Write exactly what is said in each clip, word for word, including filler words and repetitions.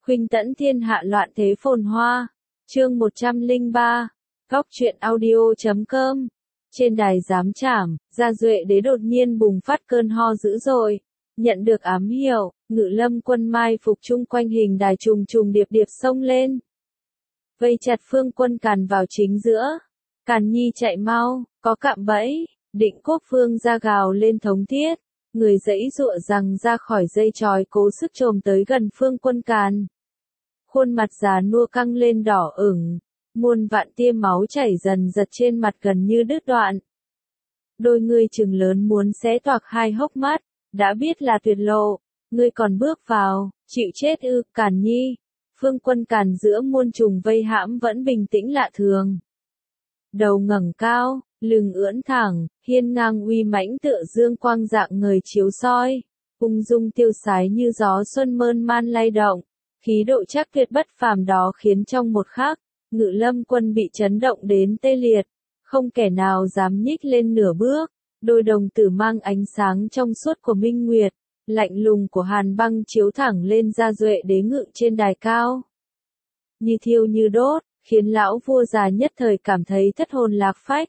Khuynh tẫn thiên hạ loạn thế phồn hoa. Chương một trăm lẻ ba. Góc truyện audio chấm com. Trên đài giám trảm, Gia Duệ Đế đột nhiên bùng phát cơn ho dữ dội. Nhận được ám hiệu, Ngự Lâm quân mai phục chung quanh hình đài trùng trùng điệp điệp xông lên. Vây chặt Phương Quân Càn vào chính giữa. Càn Nhi chạy mau, có cạm bẫy. Định Quốc Vương ra gào lên thống thiết. Người giãy giụa rằng ra khỏi dây chói cố sức chồm tới gần Phương Quân Càn. Khuôn mặt già nua căng lên đỏ ửng, muôn vạn tia máu chảy dần dật trên mặt gần như đứt đoạn. Đôi ngươi trừng lớn muốn xé toạc hai hốc mắt, đã biết là tuyệt lộ, ngươi còn bước vào, chịu chết ư? Càn Nhi. Phương Quân Càn giữa muôn trùng vây hãm vẫn bình tĩnh lạ thường. Đầu ngẩng cao, lưng ưỡn thẳng, hiên ngang uy mãnh tựa dương quang dạng người chiếu soi, ung dung tiêu sái như gió xuân mơn man lay động. Khí độ chắc tuyệt bất phàm đó khiến trong một khắc, Ngự Lâm quân bị chấn động đến tê liệt, không kẻ nào dám nhích lên nửa bước. Đôi đồng tử mang ánh sáng trong suốt của minh nguyệt, lạnh lùng của hàn băng chiếu thẳng lên Gia Duệ Đế ngự trên đài cao. Như thiêu như đốt, khiến lão vua già nhất thời cảm thấy thất hồn lạc phách.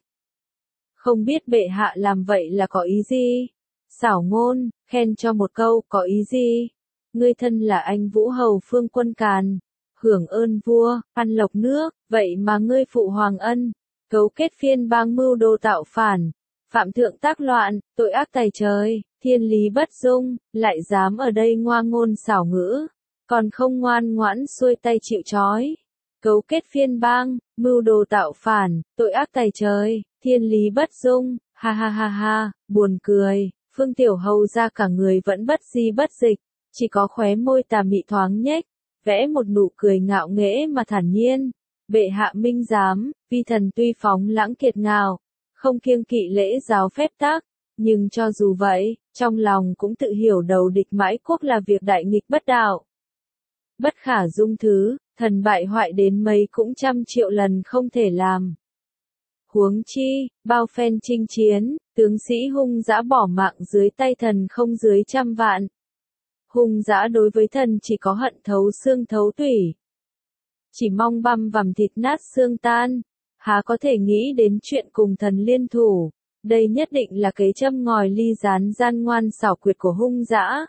Không biết bệ hạ làm vậy là có ý gì? Xảo ngôn, khen cho một câu, có ý gì? Ngươi thân là anh Vũ Hầu Phương Quân Càn, hưởng ơn vua, ăn lộc nước, vậy mà ngươi phụ hoàng ân, cấu kết phiên bang mưu đồ tạo phản, phạm thượng tác loạn, tội ác tày trời, thiên lý bất dung, lại dám ở đây ngoa ngôn xảo ngữ, còn không ngoan ngoãn xuôi tay chịu trói. Cấu kết phiên bang, mưu đồ tạo phản, tội ác tày trời, thiên lý bất dung, ha ha ha ha, buồn cười. Phương Tiểu Hầu ra cả người vẫn bất di bất dịch, chỉ có khóe môi tà mị thoáng nhếch, vẽ một nụ cười ngạo nghễ mà thản nhiên. Bệ hạ minh giám, vi thần tuy phóng lãng kiệt ngạo, không kiêng kỵ lễ giáo phép tắc, nhưng cho dù vậy, trong lòng cũng tự hiểu đầu địch mãi quốc là việc đại nghịch bất đạo. Bất khả dung thứ, thần bại hoại đến mấy cũng trăm triệu lần không thể làm. Huống chi, bao phen chinh chiến, tướng sĩ hung dã bỏ mạng dưới tay thần không dưới trăm vạn. Hung dã đối với thần chỉ có hận thấu xương thấu tủy. Chỉ mong băm vằm thịt nát xương tan, há có thể nghĩ đến chuyện cùng thần liên thủ. Đây nhất định là kế châm ngòi ly gián gian ngoan xảo quyệt của hung dã.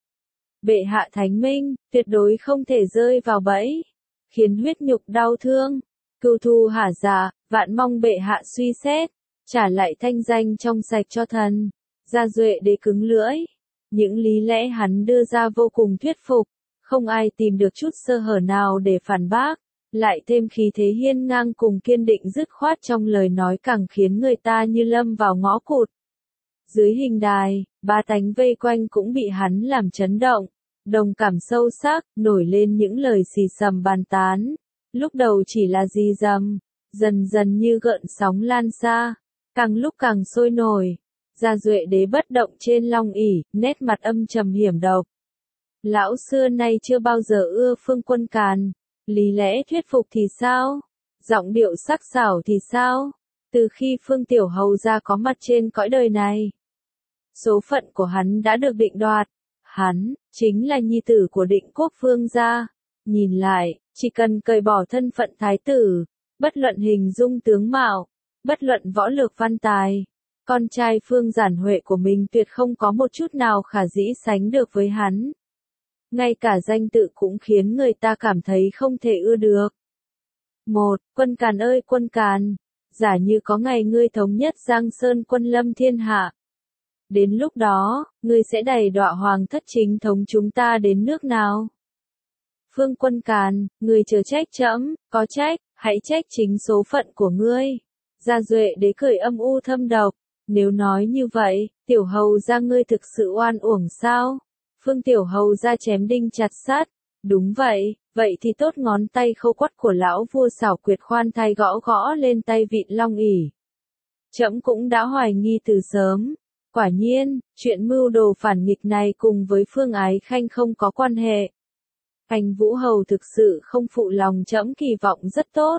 Bệ hạ thánh minh, tuyệt đối không thể rơi vào bẫy, khiến huyết nhục đau thương. Cừu thù hả dạ, vạn mong bệ hạ suy xét, trả lại thanh danh trong sạch cho thần. Gia Duệ Đế cứng lưỡi. Những lý lẽ hắn đưa ra vô cùng thuyết phục, không ai tìm được chút sơ hở nào để phản bác, lại thêm khí thế hiên ngang cùng kiên định dứt khoát trong lời nói càng khiến người ta như lâm vào ngõ cụt. Dưới hình đài, ba tánh vây quanh cũng bị hắn làm chấn động, đồng cảm sâu sắc, nổi lên những lời xì xầm bàn tán. Lúc đầu chỉ là rì rầm, dần dần như gợn sóng lan xa, càng lúc càng sôi nổi. Gia Duệ Đế bất động trên long ỷ, nét mặt âm trầm hiểm độc. Lão xưa nay chưa bao giờ ưa Phương Quân Càn, lý lẽ thuyết phục thì sao? Giọng điệu sắc sảo thì sao? Từ khi Phương Tiểu Hầu ra có mặt trên cõi đời này, số phận của hắn đã được định đoạt. Hắn chính là nhi tử của Định Quốc Vương gia. Nhìn lại, chỉ cần cởi bỏ thân phận thái tử, bất luận hình dung tướng mạo, bất luận võ lược văn tài, con trai Phương Giản Huệ của mình tuyệt không có một chút nào khả dĩ sánh được với hắn. Ngay cả danh tự cũng khiến người ta cảm thấy không thể ưa được. Một, Quân Càn ơi Quân Càn, giả như có ngày ngươi thống nhất Giang Sơn quân lâm thiên hạ. Đến lúc đó, ngươi sẽ đày đọa hoàng thất chính thống chúng ta đến nước nào? Phương Quân Càn, ngươi chớ trách trẫm, có trách, hãy trách chính số phận của ngươi. Gia Duệ Đế cười âm u thâm độc. Nếu nói như vậy, Tiểu Hầu ra ngươi thực sự oan uổng sao? Phương Tiểu Hầu ra chém đinh chặt sắt. Đúng vậy, vậy thì tốt, ngón tay khâu quắt của lão vua xảo quyệt khoan thai gõ gõ lên tay vịn long ỷ. Trẫm cũng đã hoài nghi từ sớm. Quả nhiên, chuyện mưu đồ phản nghịch này cùng với Phương Ái Khanh không có quan hệ. Anh Vũ Hầu thực sự không phụ lòng trẫm kỳ vọng rất tốt.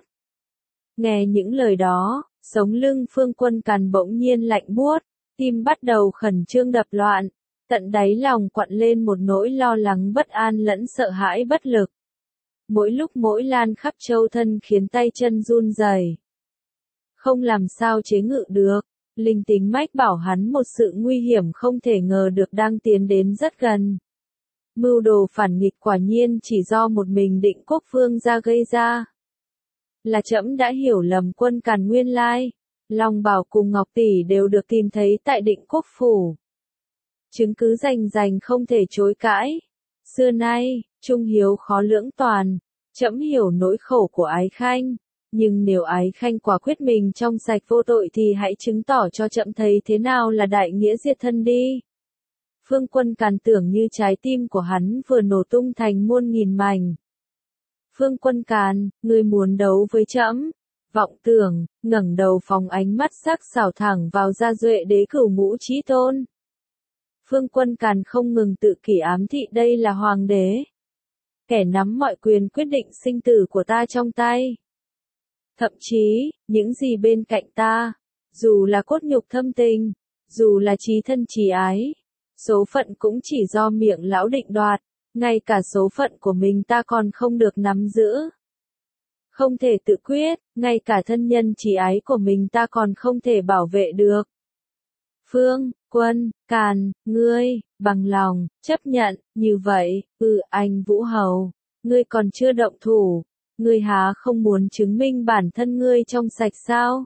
Nghe những lời đó, sống lưng Phương Quân Càn bỗng nhiên lạnh buốt, tim bắt đầu khẩn trương đập loạn, tận đáy lòng quặn lên một nỗi lo lắng bất an lẫn sợ hãi bất lực. mỗi lúc mỗi lan khắp châu thân khiến tay chân run rẩy. Không làm sao chế ngự được, linh tính mách bảo hắn một sự nguy hiểm không thể ngờ được đang tiến đến rất gần. Mưu đồ phản nghịch quả nhiên chỉ do một mình Định Quốc Vương gia gây ra. Là trẫm đã hiểu lầm Quân Càn nguyên lai, Long Bảo cùng Ngọc Tỷ đều được tìm thấy tại Định Quốc Phủ. Chứng cứ rành rành không thể chối cãi. Xưa nay, trung hiếu khó lưỡng toàn, trẫm hiểu nỗi khổ của Ái Khanh, nhưng nếu Ái Khanh quả quyết mình trong sạch vô tội thì hãy chứng tỏ cho trẫm thấy thế nào là đại nghĩa diệt thân đi. Phương Quân Càn tưởng như trái tim của hắn vừa nổ tung thành muôn nghìn mảnh. Phương Quân Càn, ngươi muốn đấu với trẫm? Vọng tưởng, ngẩng đầu phóng ánh mắt sắc sảo thẳng vào Gia Duệ Đế Cửu Ngũ Chí Tôn. Phương Quân Càn không ngừng tự kỷ ám thị đây là hoàng đế, kẻ nắm mọi quyền quyết định sinh tử của ta trong tay. Thậm chí, những gì bên cạnh ta, dù là cốt nhục thâm tình, dù là chí thân chí ái, số phận cũng chỉ do miệng lão định đoạt, ngay cả số phận của mình ta còn không được nắm giữ. Không thể tự quyết, ngay cả thân nhân chí ái của mình ta còn không thể bảo vệ được. Phương Quân Càn, ngươi, bằng lòng, chấp nhận, như vậy, ừ anh Vũ Hầu, ngươi còn chưa động thủ, ngươi há không muốn chứng minh bản thân ngươi trong sạch sao?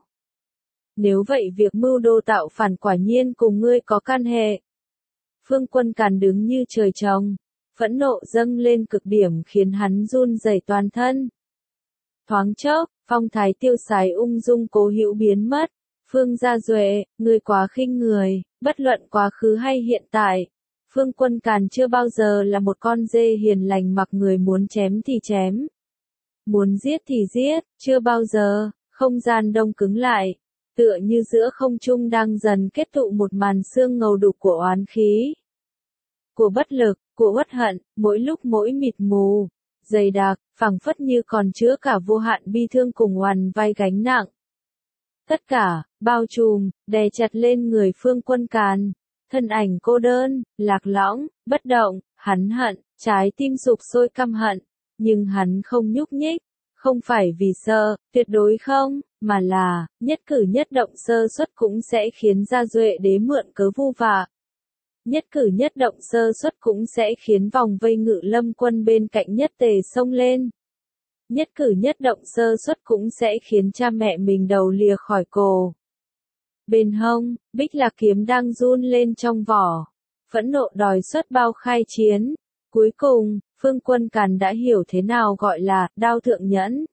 Nếu vậy việc mưu đồ tạo phản quả nhiên cùng ngươi có can hệ. Phương Quân Càn đứng như trời trồng, phẫn nộ dâng lên cực điểm khiến hắn run rẩy toàn thân. Thoáng chốc, phong thái tiêu sái ung dung cố hữu biến mất. Phương Gia Duệ, ngươi quá khinh người, bất luận quá khứ hay hiện tại. Phương Quân Càn chưa bao giờ là một con dê hiền lành mặc người muốn chém thì chém. Muốn giết thì giết, chưa bao giờ, không gian đông cứng lại. Tựa như giữa không trung đang dần kết tụ một màn sương ngầu đục của oán khí. Của bất lực, của uất hận, mỗi lúc mỗi mịt mù, dày đặc, phảng phất như còn chứa cả vô hạn bi thương cùng oằn vai gánh nặng. Tất cả, bao trùm, đè chặt lên người Phương Quân Càn. Thân ảnh cô đơn, lạc lõng, bất động, hắn hận, trái tim sục sôi căm hận. Nhưng hắn không nhúc nhích, không phải vì sợ, tuyệt đối không, mà là, nhất cử nhất động sơ suất cũng sẽ khiến Gia Duệ Đế mượn cớ vu vạ. Nhất cử nhất động sơ suất cũng sẽ khiến vòng vây Ngự Lâm quân bên cạnh Nhất Tề xông lên. Nhất cử nhất động sơ suất cũng sẽ khiến cha mẹ mình đầu lìa khỏi cổ. Bên hông, Bích Lạc kiếm đang run lên trong vỏ, phẫn nộ đòi xuất bao khai chiến. Cuối cùng, Phương Quân Càn đã hiểu thế nào gọi là đao thượng nhẫn.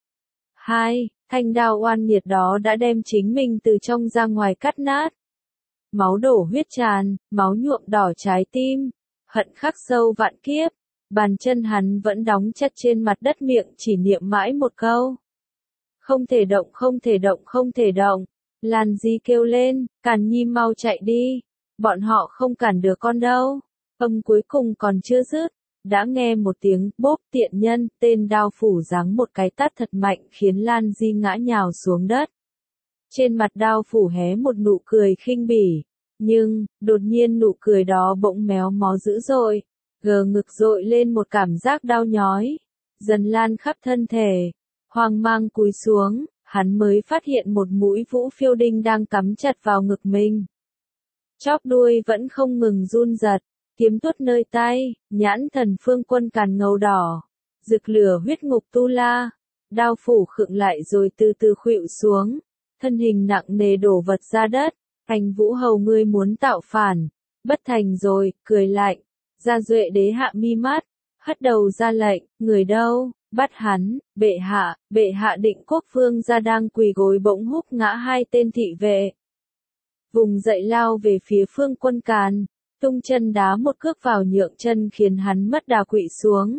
Hai, thanh đao oan nghiệt đó đã đem chính mình từ trong ra ngoài cắt nát. Máu đổ huyết tràn, máu nhuộm đỏ trái tim, hận khắc sâu vạn kiếp. Bàn chân hắn vẫn đóng chặt trên mặt đất, miệng chỉ niệm mãi một câu. Không thể động, không thể động, không thể động. Lan Di kêu lên, Càn Nhi mau chạy đi. Bọn họ không cản được con đâu. Âm cuối cùng còn chưa dứt. Đã nghe một tiếng bốp, tiện nhân, tên đao phủ giáng một cái tát thật mạnh khiến Lan Di ngã nhào xuống đất. Trên mặt đao phủ hé một nụ cười khinh bỉ. Nhưng, đột nhiên nụ cười đó bỗng méo mó dữ dội. Gờ ngực dội lên một cảm giác đau nhói, dần lan khắp thân thể. Hoang mang cúi xuống, hắn mới phát hiện một mũi vũ phiêu đinh đang cắm chặt vào ngực mình. Chóp đuôi vẫn không ngừng run giật, kiếm tuốt nơi tay, nhãn thần Phương Quân Càn ngầu đỏ, rực lửa huyết ngục tu la. Đao phủ khựng lại rồi từ từ khuỵu xuống, thân hình nặng nề đổ vật ra đất. Anh Vũ Hầu, ngươi muốn tạo phản, bất thành rồi, cười lạnh. Gia Duệ Đế hạ mi mắt, hất đầu ra lệnh, người đâu, bắt hắn. Bệ hạ, bệ hạ. Định Quốc Vương gia đang quỳ gối bỗng húc ngã hai tên thị vệ. Vùng dậy lao về phía Phương Quân Càn, tung chân đá một cước vào nhượng chân khiến hắn mất đà quỵ xuống.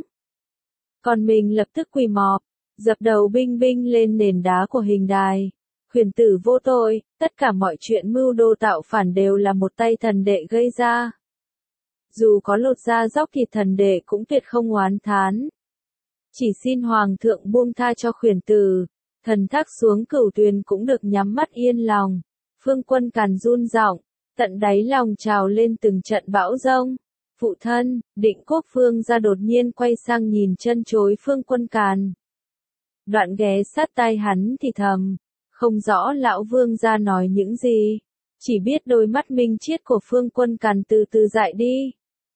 Còn mình lập tức quỳ mọp, dập đầu binh binh lên nền đá của hình đài. Huyền tử vô tội, tất cả mọi chuyện mưu đồ tạo phản đều là một tay thần đệ gây ra. Dù có lột da dóc thịt thần đệ cũng tuyệt không oán thán. Chỉ xin hoàng thượng buông tha cho khuyển tử, thần thác xuống cửu tuyền cũng được nhắm mắt yên lòng. Phương Quân Càn run giọng, tận đáy lòng trào lên từng trận bão giông. Phụ thân, Định Quốc Vương gia đột nhiên quay sang nhìn chân chối Phương Quân Càn. Đoạn ghé sát tai hắn thì thầm, không rõ lão vương gia nói những gì, chỉ biết đôi mắt minh triết của Phương Quân Càn từ từ dại đi.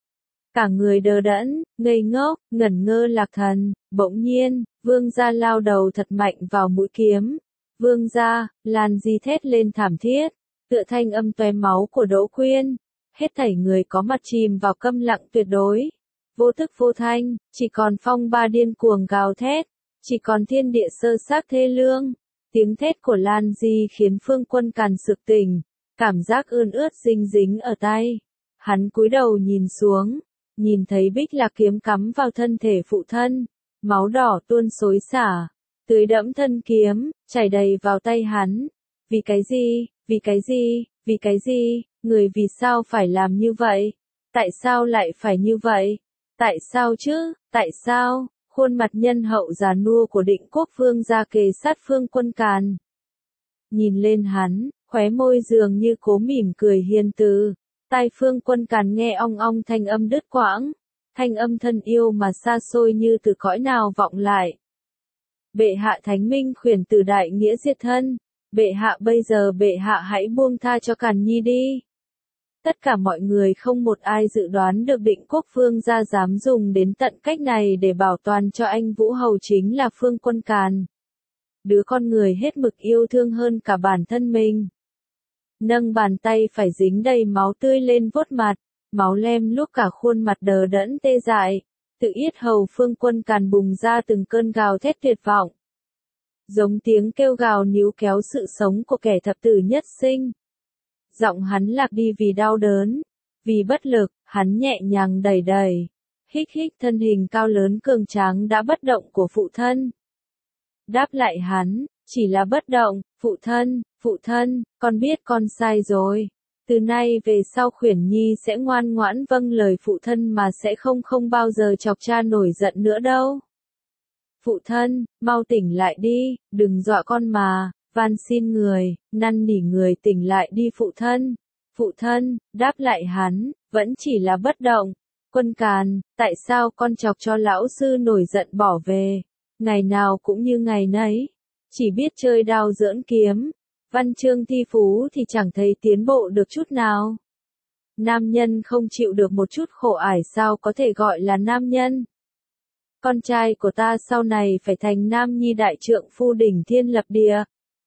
Cả người đờ đẫn, ngây ngốc, ngẩn ngơ lạc thần, bỗng nhiên, vương gia lao đầu thật mạnh vào mũi kiếm. Vương gia, Lan Di thét lên thảm thiết, tựa thanh âm toe máu của Đỗ Quyên. Hết thảy người có mặt chìm vào câm lặng tuyệt đối. Vô thức vô thanh, chỉ còn phong ba điên cuồng gào thét, chỉ còn thiên địa sơ xác thê lương. Tiếng thét của Lan Di khiến Phương Quân Càn sực tỉnh, cảm giác ươn ướt dinh dính ở tay. Hắn cúi đầu nhìn xuống, nhìn thấy bích lạc kiếm cắm vào thân thể phụ thân, máu đỏ tuôn xối xả, tưới đẫm thân kiếm, chảy đầy vào tay hắn. Vì cái gì, vì cái gì, vì cái gì, người vì sao phải làm như vậy? Tại sao lại phải như vậy? Tại sao chứ, tại sao? Khuôn mặt nhân hậu già nua của Định Quốc Vương gia kề sát Phương Quân Càn. Nhìn lên hắn, khóe môi dường như cố mỉm cười hiền từ. Tai Phương Quân Càn nghe ong ong thanh âm đứt quãng, thanh âm thân yêu mà xa xôi như từ cõi nào vọng lại. Bệ hạ thánh minh khuyển từ đại nghĩa diệt thân, bệ hạ bây giờ bệ hạ hãy buông tha cho Càn Nhi đi. Tất cả mọi người không một ai dự đoán được Định Quốc Vương gia dám dùng đến tận cách này để bảo toàn cho anh Vũ Hầu chính là Phương Quân Càn. Đứa con người hết mực yêu thương hơn cả bản thân mình. Nâng bàn tay phải dính đầy máu tươi lên vuốt mặt, máu lem lúc cả khuôn mặt đờ đẫn tê dại. Tự yết hầu Phương Quân Càn bùng ra từng cơn gào thét tuyệt vọng. Giống tiếng kêu gào níu kéo sự sống của kẻ thập tử nhất sinh. Giọng hắn lạc đi vì đau đớn, vì bất lực, hắn nhẹ nhàng đẩy đẩy, hích hích thân hình cao lớn cường tráng đã bất động của phụ thân. Đáp lại hắn, chỉ là bất động, phụ thân, phụ thân, con biết con sai rồi. Từ nay về sau Khuyển Nhi sẽ ngoan ngoãn vâng lời phụ thân mà sẽ không không bao giờ chọc cha nổi giận nữa đâu. Phụ thân, mau tỉnh lại đi, đừng dọa con mà. Van xin người, năn nỉ người tỉnh lại đi phụ thân. Phụ thân, đáp lại hắn, vẫn chỉ là bất động. Quân Càn, tại sao con chọc cho lão sư nổi giận bỏ về? Ngày nào cũng như ngày nấy, chỉ biết chơi đao giỡn kiếm. Văn chương thi phú thì chẳng thấy tiến bộ được chút nào. Nam nhân không chịu được một chút khổ ải sao có thể gọi là nam nhân? Con trai của ta sau này phải thành nam nhi đại trượng phu đỉnh thiên lập địa.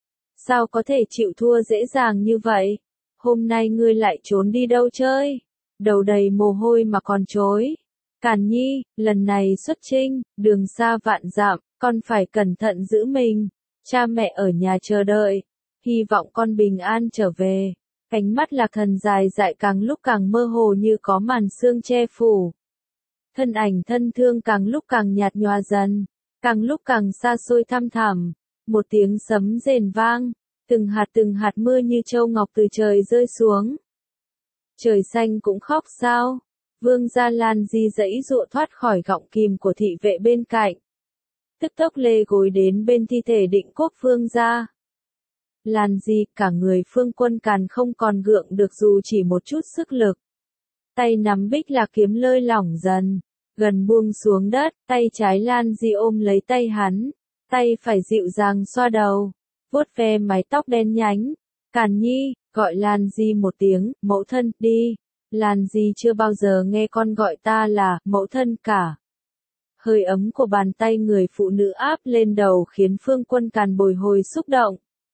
Sao có thể chịu thua dễ dàng như vậy? Hôm nay ngươi lại trốn đi đâu chơi? Đầu đầy mồ hôi mà còn chối. Càn Nhi, lần này xuất chinh, đường xa vạn dặm, con phải cẩn thận giữ mình. Cha mẹ ở nhà chờ đợi, hy vọng con bình an trở về. Cánh mắt Lạc Thần dài dại càng lúc càng mơ hồ như có màn sương che phủ. Thân ảnh thân thương càng lúc càng nhạt nhòa dần, càng lúc càng xa xôi thăm thẳm. Một tiếng sấm rền vang, từng hạt từng hạt mưa như châu ngọc từ trời rơi xuống. Trời xanh cũng khóc sao? Vương gia Lan Di dãy dụa thoát khỏi gọng kìm của thị vệ bên cạnh. Tức tốc lê gối đến bên thi thể Định Quốc Vương gia. Lan Di, cả người Phương Quân Càn không còn gượng được dù chỉ một chút sức lực. Tay nắm bích lạc kiếm lơi lỏng dần, gần buông xuống đất, tay trái Lan Di ôm lấy tay hắn. Tay phải dịu dàng xoa đầu, vuốt ve mái tóc đen nhánh. Càn Nhi, gọi Lan Di một tiếng, mẫu thân, đi. Lan Di chưa bao giờ nghe con gọi ta là mẫu thân cả. Hơi ấm của bàn tay người phụ nữ áp lên đầu khiến Phương Quân Càn bồi hồi xúc động.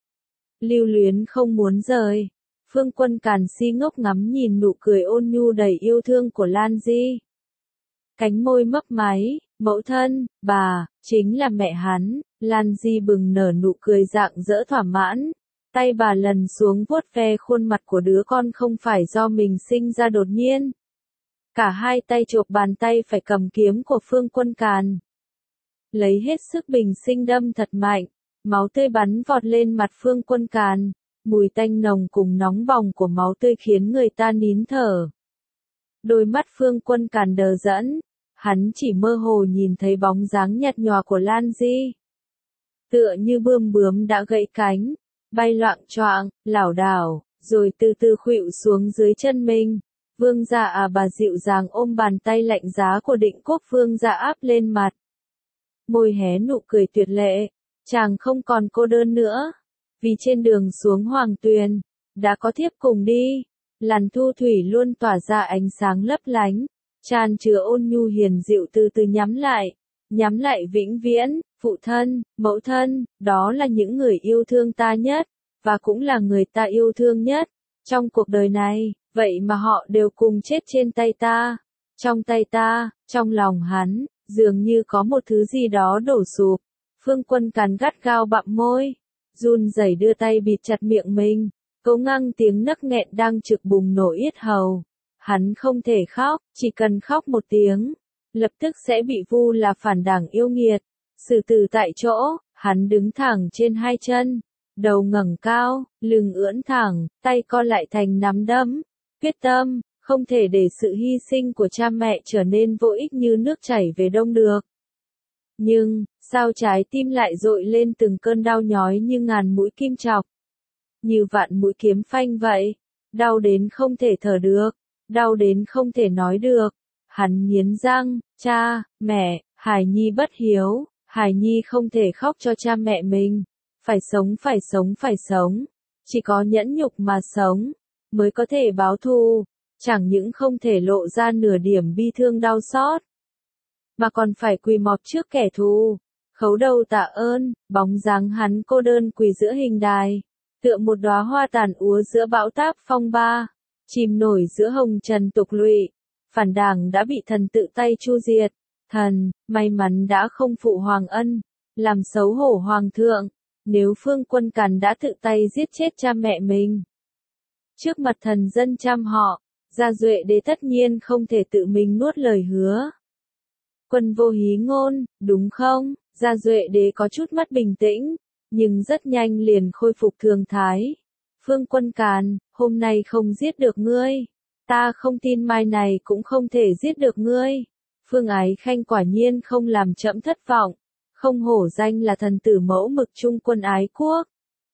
Lưu luyến không muốn rời. Phương Quân Càn si ngốc ngắm nhìn nụ cười ôn nhu đầy yêu thương của Lan Di. Cánh môi mấp máy, mẫu thân, bà, chính là mẹ hắn. Lan Di bừng nở nụ cười rạng rỡ thỏa mãn. Tay bà lần xuống vuốt ve khuôn mặt của đứa con không phải do mình sinh ra đột nhiên. Cả hai tay chộp bàn tay phải cầm kiếm của Phương Quân Càn. Lấy hết sức bình sinh đâm thật mạnh, máu tươi bắn vọt lên mặt Phương Quân Càn. Mùi tanh nồng cùng nóng bỏng của máu tươi khiến người ta nín thở. Đôi mắt Phương Quân Càn đờ đẫn, hắn chỉ mơ hồ nhìn thấy bóng dáng nhạt nhòa của Lan Di. Tựa như bươm bướm đã gãy cánh, bay loạng choạng, lảo đảo, rồi từ từ khuỵu xuống dưới chân mình. Vương gia à bà dịu dàng ôm bàn tay lạnh giá của Định Quốc vương gia áp lên mặt. Môi hé nụ cười tuyệt lệ, chàng không còn cô đơn nữa. Vì trên đường xuống Hoàng Tuyền, đã có thiếp cùng đi. Làn thu thủy luôn tỏa ra ánh sáng lấp lánh, tràn chứa ôn nhu hiền dịu từ từ nhắm lại. Nhắm lại vĩnh viễn, phụ thân, mẫu thân, đó là những người yêu thương ta nhất, và cũng là người ta yêu thương nhất trong cuộc đời này, vậy mà họ đều cùng chết trên tay ta. Trong tay ta, trong lòng hắn, dường như có một thứ gì đó đổ sụp. Phương Quân cắn gắt gao bặm môi, run rẩy đưa tay bịt chặt miệng mình, cố ngăn tiếng nấc nghẹn đang trực bùng nổ yết hầu. Hắn không thể khóc, chỉ cần khóc một tiếng, lập tức sẽ bị vu là phản đảng yêu nghiệt. Xử tử tại chỗ, hắn đứng thẳng trên hai chân, đầu ngẩng cao, lưng ưỡn thẳng, tay co lại thành nắm đấm, quyết tâm, không thể để sự hy sinh của cha mẹ trở nên vô ích như nước chảy về đông được. Nhưng, sao trái tim lại dội lên từng cơn đau nhói như ngàn mũi kim chọc, như vạn mũi kiếm phanh vậy, đau đến không thể thở được, đau đến không thể nói được. Hắn nghiến răng, cha, mẹ, Hải Nhi bất hiếu, Hải Nhi không thể khóc cho cha mẹ mình, phải sống phải sống phải sống, chỉ có nhẫn nhục mà sống, mới có thể báo thù, chẳng những không thể lộ ra nửa điểm bi thương đau xót, mà còn phải quỳ mọp trước kẻ thù, khấu đầu tạ ơn. Bóng dáng hắn cô đơn quỳ giữa hình đài, tựa một đóa hoa tàn úa giữa bão táp phong ba, chìm nổi giữa hồng trần tục lụy. Phản đảng đã bị thần tự tay chu diệt. Thần, may mắn đã không phụ hoàng ân, làm xấu hổ hoàng thượng. Nếu Phương Quân Càn đã tự tay giết chết cha mẹ mình, trước mặt thần dân trăm họ, Gia Duệ Đế tất nhiên không thể tự mình nuốt lời hứa. Quân vô hí ngôn, đúng không? Gia Duệ Đế có chút mất bình tĩnh, nhưng rất nhanh liền khôi phục thường thái. Phương Quân Càn, hôm nay không giết được ngươi, ta không tin mai này cũng không thể giết được ngươi. Phương Ái Khanh quả nhiên không làm trẫm thất vọng, không hổ danh là thần tử mẫu mực trung quân ái quốc.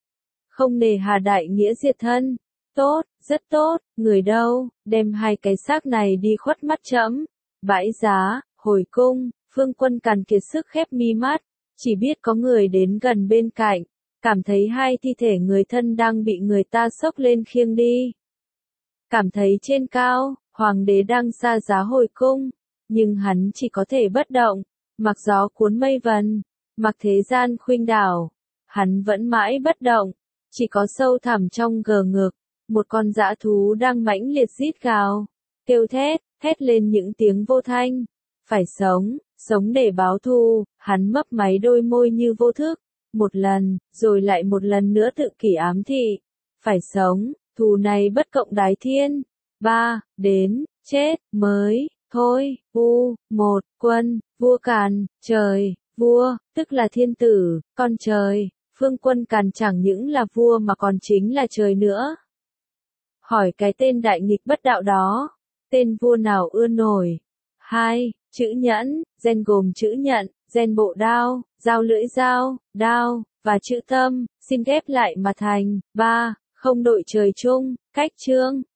Không nề hà đại nghĩa diệt thân, tốt, rất tốt, người đâu, đem hai cái xác này đi khuất mắt trẫm. Bãi giá, hồi cung, Phương Quân Càn kiệt sức khép mi mắt, chỉ biết có người đến gần bên cạnh, cảm thấy hai thi thể người thân đang bị người ta xốc lên khiêng đi. Cảm thấy trên cao, hoàng đế đang xa giá hồi cung, nhưng hắn chỉ có thể bất động, mặc gió cuốn mây vần, mặc thế gian khuynh đảo, hắn vẫn mãi bất động, chỉ có sâu thẳm trong gờ ngực, một con dã thú đang mãnh liệt rít gào, kêu thét, thét lên những tiếng vô thanh, phải sống, sống để báo thù. Hắn mấp máy đôi môi như vô thức, một lần, rồi lại một lần nữa tự kỷ ám thị, phải sống, thù này bất cộng đái thiên. Ba, đến, chết, mới, thôi, u, một, Quân, vua Càn, trời, vua, tức là thiên tử, con trời. Phương Quân Càn chẳng những là vua mà còn chính là trời nữa. Hỏi cái tên đại nghịch bất đạo đó, tên vua nào ưa nổi? Hai, chữ nhẫn, gen gồm chữ nhận, gen bộ đao, dao lưỡi dao, đao, và chữ tâm, xin ghép lại mà thành. Ba, không đội trời chung, cách chương.